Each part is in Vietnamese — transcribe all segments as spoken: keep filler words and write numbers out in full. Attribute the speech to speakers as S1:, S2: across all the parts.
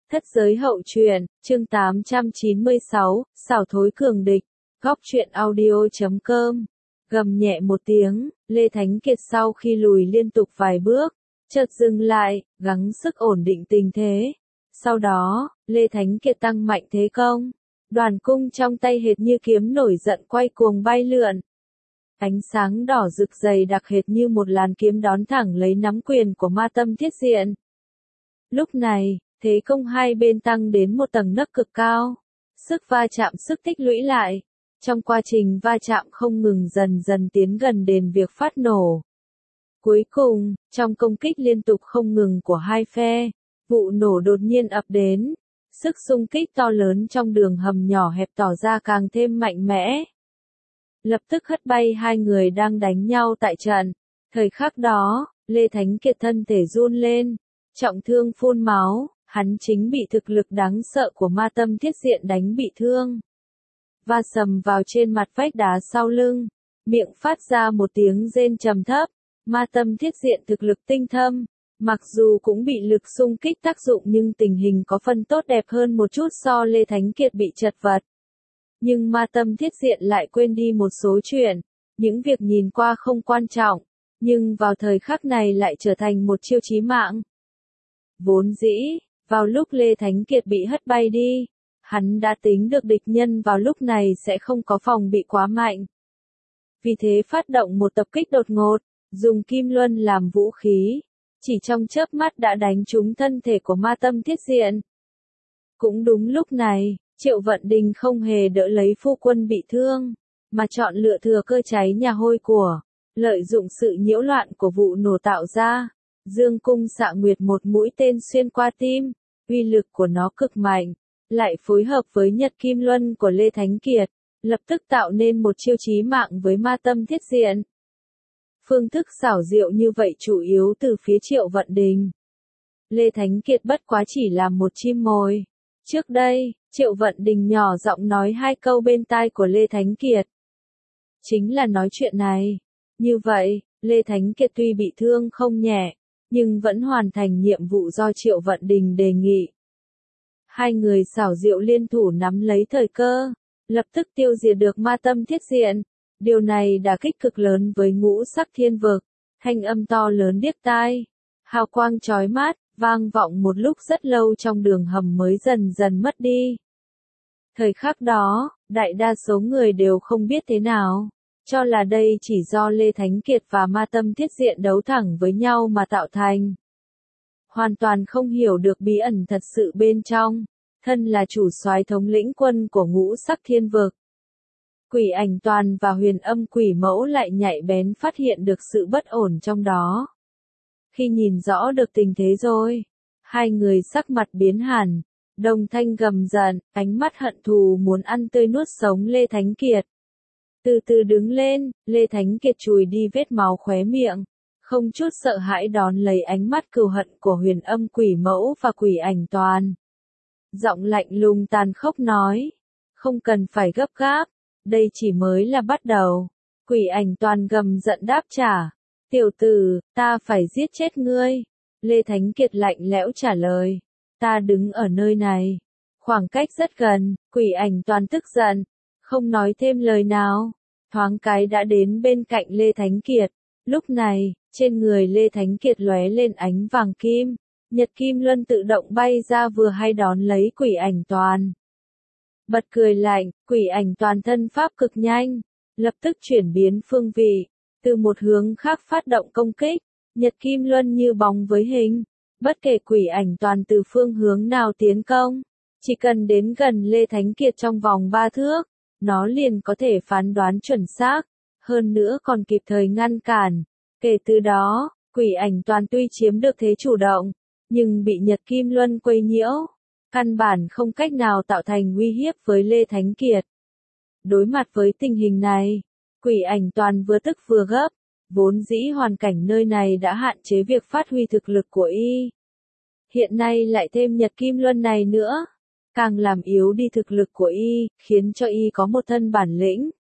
S1: Thất giới hậu truyện, chương tám trăm chín mươi sáu, xảo thối cường địch, góc truyện audio chấm com. Gầm nhẹ một tiếng, Lê Thánh Kiệt sau khi lùi liên tục vài bước, chợt dừng lại, gắng sức ổn định tình thế. Sau đó, Lê Thánh Kiệt tăng mạnh thế công. Đoàn cung trong tay hệt như kiếm nổi giận quay cuồng bay lượn. Ánh sáng đỏ rực dày đặc hệt như một làn kiếm đón thẳng lấy nắm quyền của Ma Tâm Thiết Diện. Lúc này, thế công hai bên tăng đến một tầng nấc cực cao. Sức va chạm sức tích lũy lại. Trong quá trình va chạm không ngừng dần dần tiến gần đến việc phát nổ. Cuối cùng, trong công kích liên tục không ngừng của hai phe, vụ nổ đột nhiên ập đến. Sức xung kích to lớn trong đường hầm nhỏ hẹp tỏ ra càng thêm mạnh mẽ. Lập tức hất bay hai người đang đánh nhau tại trận. Thời khắc đó, Lê Thánh Kiệt thân thể run lên, trọng thương phun máu, hắn chính bị thực lực đáng sợ của Ma Tâm Thiết Diện đánh bị thương. Va sầm vào trên mặt vách đá sau lưng, miệng phát ra một tiếng rên trầm thấp. Ma Tâm Thiết Diện thực lực tinh thâm, mặc dù cũng bị lực xung kích tác dụng nhưng tình hình có phần tốt đẹp hơn một chút so Lê Thánh Kiệt bị chật vật. Nhưng Ma Tâm Thiết Diện lại quên đi một số chuyện, những việc nhìn qua không quan trọng, nhưng vào thời khắc này lại trở thành một chiêu chí mạng. Vốn dĩ, vào lúc Lê Thánh Kiệt bị hất bay đi, hắn đã tính được địch nhân vào lúc này sẽ không có phòng bị quá mạnh. Vì thế phát động một tập kích đột ngột, dùng kim luân làm vũ khí, chỉ trong chớp mắt đã đánh trúng thân thể của Ma Tâm Thiết Diện. Cũng đúng lúc này, Triệu Vận Đình không hề đỡ lấy phu quân bị thương, mà chọn lựa thừa cơ cháy nhà hôi của, lợi dụng sự nhiễu loạn của vụ nổ tạo ra. Dương cung xạ nguyệt một mũi tên xuyên qua tim, uy lực của nó cực mạnh, lại phối hợp với Nhật Kim Luân của Lê Thánh Kiệt, lập tức tạo nên một chiêu chí mạng với Ma Tâm Thiết Diện. Phương thức xảo diệu như vậy chủ yếu từ phía Triệu Vận Đình. Lê Thánh Kiệt bất quá chỉ là một chim mồi. Trước đây, Triệu Vận Đình nhỏ giọng nói hai câu bên tai của Lê Thánh Kiệt. Chính là nói chuyện này. Như vậy, Lê Thánh Kiệt tuy bị thương không nhẹ, nhưng vẫn hoàn thành nhiệm vụ do Triệu Vận Đình đề nghị. Hai người xảo diệu liên thủ nắm lấy thời cơ, lập tức tiêu diệt được Ma Tâm Thiết Diện. Điều này đã kích cực lớn với ngũ sắc thiên vực, thanh âm to lớn điếc tai, hào quang chói mắt, vang vọng một lúc rất lâu trong đường hầm mới dần dần mất đi. Thời khắc đó, đại đa số người đều không biết thế nào, cho là đây chỉ do Lê Thánh Kiệt và Ma Tâm Thiết Diện đấu thẳng với nhau mà tạo thành. Hoàn toàn không hiểu được bí ẩn thật sự bên trong, thân là chủ soái thống lĩnh quân của ngũ sắc thiên vực. Quỷ Ảnh Toàn và Huyền Âm Quỷ Mẫu lại nhạy bén phát hiện được sự bất ổn trong đó. Khi nhìn rõ được tình thế rồi, hai người sắc mặt biến hẳn, đồng thanh gầm giận, ánh mắt hận thù muốn ăn tươi nuốt sống Lê Thánh Kiệt. Từ từ đứng lên, Lê Thánh Kiệt chùi đi vết máu khóe miệng, không chút sợ hãi đón lấy ánh mắt cừu hận của Huyền Âm Quỷ Mẫu và Quỷ Ảnh Toàn. Giọng lạnh lùng tàn khốc nói, không cần phải gấp gáp, đây chỉ mới là bắt đầu. Quỷ Ảnh Toàn gầm giận đáp trả, tiểu tử, ta phải giết chết ngươi. Lê Thánh Kiệt lạnh lẽo trả lời, ta đứng ở nơi này, khoảng cách rất gần. Quỷ Ảnh Toàn tức giận, không nói thêm lời nào, thoáng cái đã đến bên cạnh Lê Thánh Kiệt. Lúc này, trên người Lê Thánh Kiệt lóe lên ánh vàng kim, Nhật Kim Luân tự động bay ra vừa hay đón lấy Quỷ Ảnh Toàn. Bật cười lạnh, Quỷ Ảnh Toàn thân pháp cực nhanh, lập tức chuyển biến phương vị, từ một hướng khác phát động công kích. Nhật Kim Luân như bóng với hình, bất kể Quỷ Ảnh Toàn từ phương hướng nào tiến công, chỉ cần đến gần Lê Thánh Kiệt trong vòng ba thước, nó liền có thể phán đoán chuẩn xác, hơn nữa còn kịp thời ngăn cản. Kể từ đó, Quỷ Ảnh Toàn tuy chiếm được thế chủ động, nhưng bị Nhật Kim Luân quấy nhiễu, căn bản không cách nào tạo thành uy hiếp với Lê Thánh Kiệt. Đối mặt với tình hình này, Quỷ Ảnh Toàn vừa tức vừa gấp, vốn dĩ hoàn cảnh nơi này đã hạn chế việc phát huy thực lực của y. Hiện nay lại thêm Nhật Kim Luân này nữa, càng làm yếu đi thực lực của y, khiến cho y có một thân bản lĩnh,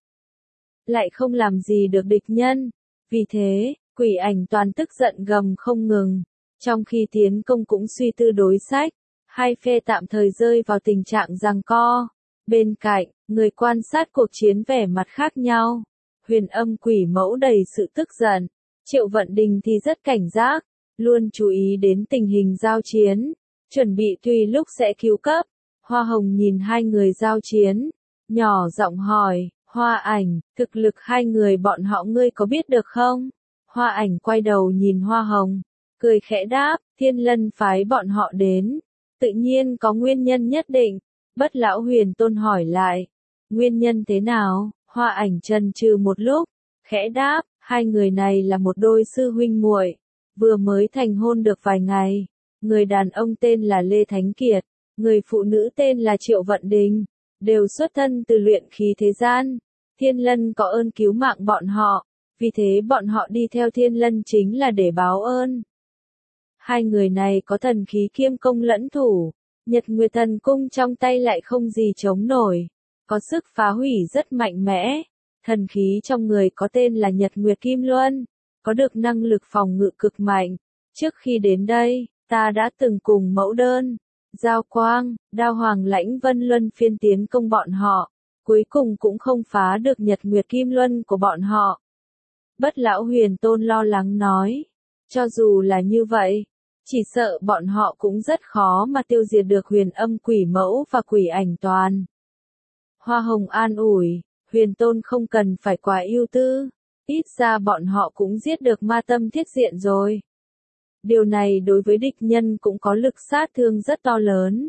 S1: lại không làm gì được địch nhân. Vì thế, Quỷ Ảnh Toàn tức giận gầm không ngừng, trong khi tiến công cũng suy tư đối sách. Hai phe tạm thời rơi vào tình trạng giằng co. Bên cạnh, người quan sát cuộc chiến vẻ mặt khác nhau. Huyền Âm Quỷ Mẫu đầy sự tức giận. Triệu Vận Đình thì rất cảnh giác, luôn chú ý đến tình hình giao chiến, chuẩn bị tùy lúc sẽ cứu cấp. Hoa Hồng nhìn hai người giao chiến, nhỏ giọng hỏi, Hoa Ảnh, thực lực hai người bọn họ ngươi có biết được không? Hoa Ảnh quay đầu nhìn Hoa Hồng, cười khẽ đáp, Thiên Lân phái bọn họ đến, tự nhiên có nguyên nhân nhất định. Bất Lão Huyền Tôn hỏi lại, nguyên nhân thế nào? Hoa Ảnh chần chừ một lúc, khẽ đáp, hai người này là một đôi sư huynh muội, vừa mới thành hôn được vài ngày. Người đàn ông tên là Lê Thánh Kiệt, người phụ nữ tên là Triệu Vận Đình, đều xuất thân từ luyện khí thế gian. Thiên Lân có ơn cứu mạng bọn họ, vì thế bọn họ đi theo Thiên Lân chính là để báo ơn. Hai người này có thần khí kiêm công lẫn thủ, Nhật Nguyệt Thần Cung trong tay lại không gì chống nổi, có sức phá hủy rất mạnh mẽ. Thần khí trong người có tên là Nhật Nguyệt Kim Luân, có được năng lực phòng ngự cực mạnh. Trước khi đến đây, ta đã từng cùng Mẫu Đơn, Giao Quang, Đao Hoàng Lãnh Vân luân phiên tiến công bọn họ, cuối cùng cũng không phá được Nhật Nguyệt Kim Luân của bọn họ. Bất Lão Huyền Tôn lo lắng nói, cho dù là như vậy, chỉ sợ bọn họ cũng rất khó mà tiêu diệt được Huyền Âm Quỷ Mẫu và Quỷ Ảnh Toàn. Hoa Hồng an ủi, Huyền Tôn không cần phải quá ưu tư, ít ra bọn họ cũng giết được Ma Tâm Thiết Diện rồi. Điều này đối với địch nhân cũng có lực sát thương rất to lớn.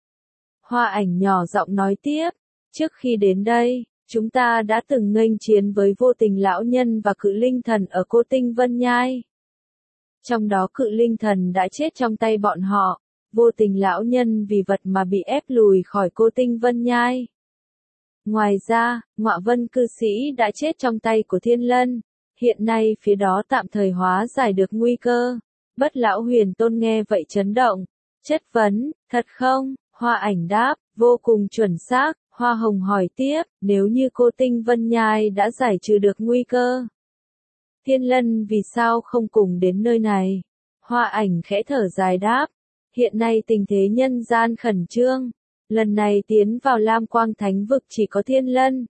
S1: Hoa Ảnh nhỏ giọng nói tiếp, trước khi đến đây, chúng ta đã từng nghênh chiến với Vô Tình Lão Nhân và Cự Linh Thần ở Cô Tinh Vân Nhai. Trong đó Cự Linh Thần đã chết trong tay bọn họ, Vô Tình Lão Nhân vì vật mà bị ép lùi khỏi Cô Tinh Vân Nhai. Ngoài ra, Ngọa Vân Cư Sĩ đã chết trong tay của Thiên Lân, hiện nay phía đó tạm thời hóa giải được nguy cơ. Bất Lão Huyền Tôn nghe vậy chấn động, chất vấn, thật không? Hoa Ảnh đáp, vô cùng chuẩn xác. Hoa Hồng hỏi tiếp, nếu như Cô Tinh Vân Nhai đã giải trừ được nguy cơ, Thiên Lân vì sao không cùng đến nơi này? Hoa Ảnh khẽ thở dài đáp, hiện nay tình thế nhân gian khẩn trương, lần này tiến vào Lam Quang Thánh Vực chỉ có Thiên Lân,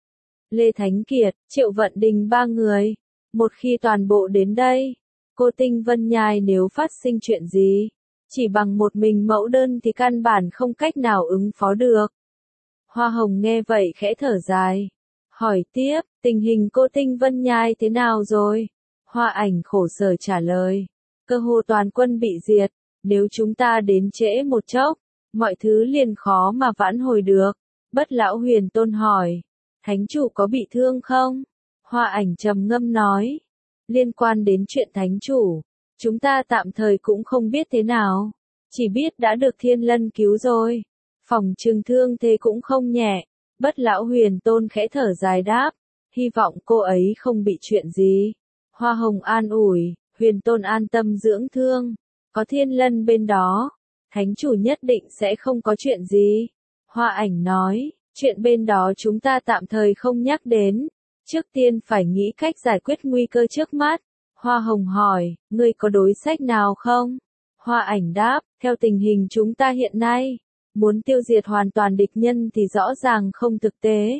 S1: Lê Thánh Kiệt, Triệu Vận Đình ba người. Một khi toàn bộ đến đây, Cô Tinh Vân Nhai nếu phát sinh chuyện gì, chỉ bằng một mình Mẫu Đơn thì căn bản không cách nào ứng phó được. Hoa Hồng nghe vậy khẽ thở dài, hỏi tiếp, tình hình Cô Tinh Vân Nhai thế nào rồi? Hoa Ảnh khổ sở trả lời, cơ hồ toàn quân bị diệt, nếu chúng ta đến trễ một chốc, mọi thứ liền khó mà vãn hồi được. Bất Lão Huyền Tôn hỏi, Thánh Chủ có bị thương không? Hoa Ảnh trầm ngâm nói, liên quan đến chuyện Thánh Chủ, chúng ta tạm thời cũng không biết thế nào, chỉ biết đã được Thiên Lân cứu rồi. Phòng trừng thương thế cũng không nhẹ. Bất Lão Huyền Tôn khẽ thở dài đáp, hy vọng cô ấy không bị chuyện gì. Hoa Hồng an ủi, Huyền Tôn an tâm dưỡng thương, có Thiên Lân bên đó, Thánh Chủ nhất định sẽ không có chuyện gì. Hoa Ảnh nói, chuyện bên đó chúng ta tạm thời không nhắc đến, trước tiên phải nghĩ cách giải quyết nguy cơ trước mắt. Hoa Hồng hỏi, ngươi có đối sách nào không? Hoa Ảnh đáp, theo tình hình chúng ta hiện nay, muốn tiêu diệt hoàn toàn địch nhân thì rõ ràng không thực tế.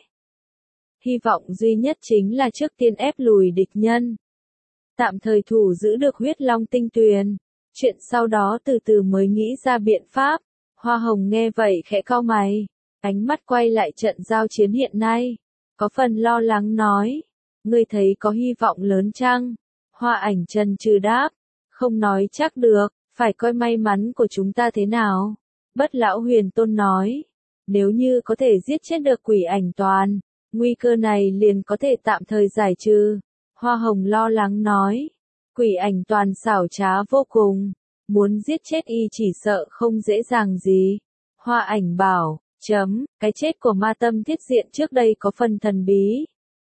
S1: Hy vọng duy nhất chính là trước tiên ép lùi địch nhân, tạm thời thủ giữ được huyết long tinh tuyền, chuyện sau đó từ từ mới nghĩ ra biện pháp. Hoa Hồng nghe vậy khẽ cau mày, ánh mắt quay lại trận giao chiến hiện nay, có phần lo lắng nói, ngươi thấy có hy vọng lớn chăng? Hoa Ảnh chần chừ đáp, không nói chắc được, phải coi may mắn của chúng ta thế nào. Bất Lão Huyền Tôn nói, nếu như có thể giết chết được Quỷ Ảnh Toàn, nguy cơ này liền có thể tạm thời giải trừ. Hoa Hồng lo lắng nói, Quỷ Ảnh Toàn xảo trá vô cùng, muốn giết chết y chỉ sợ không dễ dàng gì. Hoa Ảnh bảo, chấm, cái chết của Ma Tâm Thiết Diện trước đây có phần thần bí.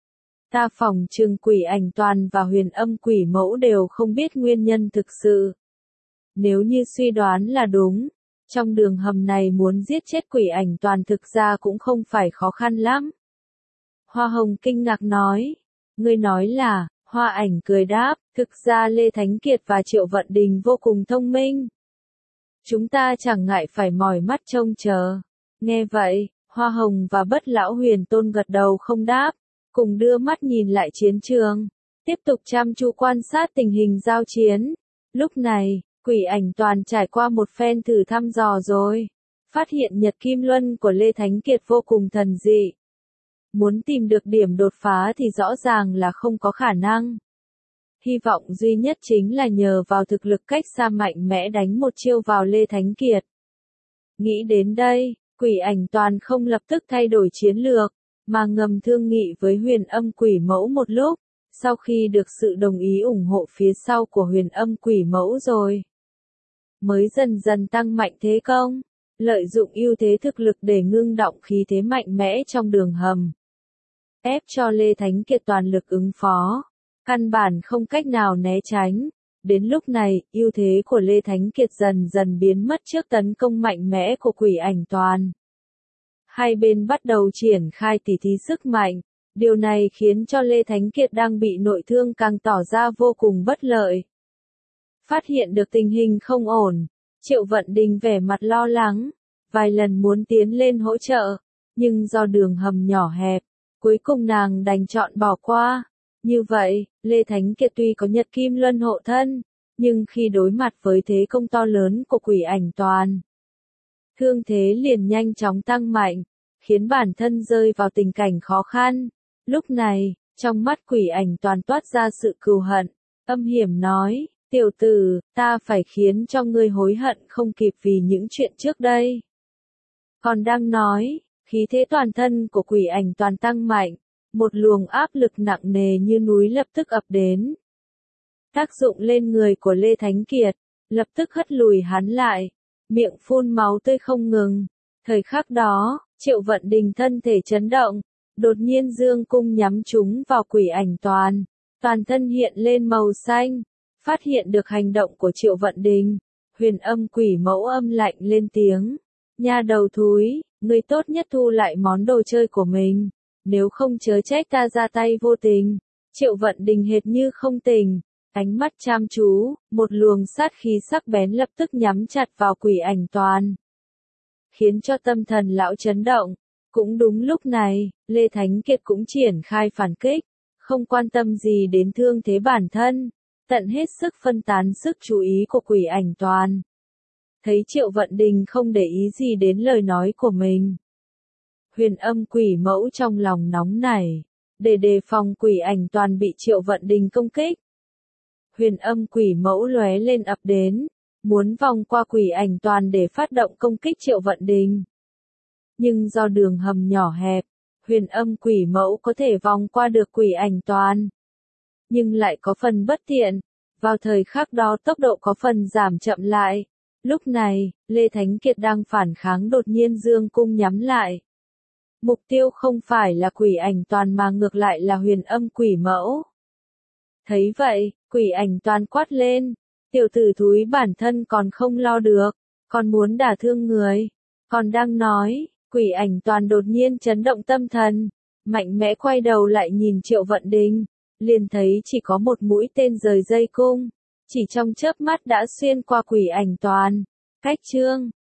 S1: Ta phỏng chừng Quỷ Ảnh Toàn và Huyền Âm Quỷ Mẫu đều không biết nguyên nhân thực sự. Nếu như suy đoán là đúng, trong đường hầm này muốn giết chết Quỷ Ảnh Toàn thực ra cũng không phải khó khăn lắm. Hoa Hồng kinh ngạc nói, ngươi nói là, Hoa Ảnh cười đáp, thực ra Lê Thánh Kiệt và Triệu Vận Đình vô cùng thông minh. Chúng ta chẳng ngại phải mỏi mắt trông chờ. Nghe vậy, Hoa Hồng và Bất Lão Huyền Tôn gật đầu không đáp, cùng đưa mắt nhìn lại chiến trường, tiếp tục chăm chú quan sát tình hình giao chiến. Lúc này, Quỷ Ảnh Toàn trải qua một phen thử thăm dò rồi, phát hiện Nhật Kim Luân của Lê Thánh Kiệt vô cùng thần dị. Muốn tìm được điểm đột phá thì rõ ràng là không có khả năng. Hy vọng duy nhất chính là nhờ vào thực lực cách xa mạnh mẽ đánh một chiêu vào Lê Thánh Kiệt. Nghĩ đến đây, Quỷ Ảnh Toàn không lập tức thay đổi chiến lược, mà ngầm thương nghị với Huyền Âm Quỷ Mẫu một lúc, sau khi được sự đồng ý ủng hộ phía sau của Huyền Âm Quỷ Mẫu rồi, mới dần dần tăng mạnh thế công, lợi dụng ưu thế thực lực để ngưng động khí thế mạnh mẽ trong đường hầm, ép cho Lê Thánh Kiệt toàn lực ứng phó, căn bản không cách nào né tránh. Đến lúc này, ưu thế của Lê Thánh Kiệt dần dần biến mất trước tấn công mạnh mẽ của Quỷ Ảnh Toàn. Hai bên bắt đầu triển khai tỉ thí sức mạnh, điều này khiến cho Lê Thánh Kiệt đang bị nội thương càng tỏ ra vô cùng bất lợi. Phát hiện được tình hình không ổn, Triệu Vận Đình vẻ mặt lo lắng, vài lần muốn tiến lên hỗ trợ, nhưng do đường hầm nhỏ hẹp, cuối cùng nàng đành chọn bỏ qua. Như vậy, Lê Thánh Kiệt tuy có Nhật Kim Luân hộ thân, nhưng khi đối mặt với thế công to lớn của Quỷ Ảnh Toàn, thương thế liền nhanh chóng tăng mạnh, khiến bản thân rơi vào tình cảnh khó khăn. Lúc này, trong mắt Quỷ Ảnh Toàn toát ra sự cừu hận, âm hiểm nói, tiểu tử, ta phải khiến cho ngươi hối hận không kịp vì những chuyện trước đây. Còn đang nói, khí thế toàn thân của Quỷ Ảnh Toàn tăng mạnh, một luồng áp lực nặng nề như núi lập tức ập đến. Tác dụng lên người của Lê Thánh Kiệt, lập tức hất lùi hắn lại, miệng phun máu tươi không ngừng. Thời khắc đó, Triệu Vận Đình thân thể chấn động, đột nhiên dương cung nhắm trúng vào Quỷ Ảnh Toàn, toàn thân hiện lên màu xanh. Phát hiện được hành động của Triệu Vận Đình, Huyền Âm Quỷ Mẫu âm lạnh lên tiếng, nha đầu thúi, ngươi tốt nhất thu lại món đồ chơi của mình, nếu không chớ trách ta ra tay vô tình. Triệu Vận Đình hệt như không tình, ánh mắt chăm chú, một luồng sát khí sắc bén lập tức nhắm chặt vào Quỷ Ảnh Toàn, khiến cho tâm thần lão chấn động. Cũng đúng lúc này, Lê Thánh Kiệt cũng triển khai phản kích, không quan tâm gì đến thương thế bản thân, tận hết sức phân tán sức chú ý của Quỷ Ảnh Toàn. Thấy Triệu Vận Đình không để ý gì đến lời nói của mình, Huyền Âm Quỷ Mẫu trong lòng nóng nảy, để đề phòng Quỷ Ảnh Toàn bị Triệu Vận Đình công kích. Huyền Âm Quỷ Mẫu lóe lên ập đến, muốn vòng qua Quỷ Ảnh Toàn để phát động công kích Triệu Vận Đình. Nhưng do đường hầm nhỏ hẹp, Huyền Âm Quỷ Mẫu có thể vòng qua được Quỷ Ảnh Toàn, nhưng lại có phần bất tiện. Vào thời khắc đó tốc độ có phần giảm chậm lại. Lúc này, Lê Thánh Kiệt đang phản kháng đột nhiên dương cung nhắm lại. Mục tiêu không phải là Quỷ Ảnh Toàn mà ngược lại là Huyền Âm Quỷ Mẫu. Thấy vậy, Quỷ Ảnh Toàn quát lên, tiểu tử thúi bản thân còn không lo được, còn muốn đả thương người. Còn đang nói, Quỷ Ảnh Toàn đột nhiên chấn động tâm thần, mạnh mẽ quay đầu lại nhìn Triệu Vận Đình, liền thấy chỉ có một mũi tên rời dây cung, chỉ trong chớp mắt đã xuyên qua Quỷ Ảnh Toàn. Cách chương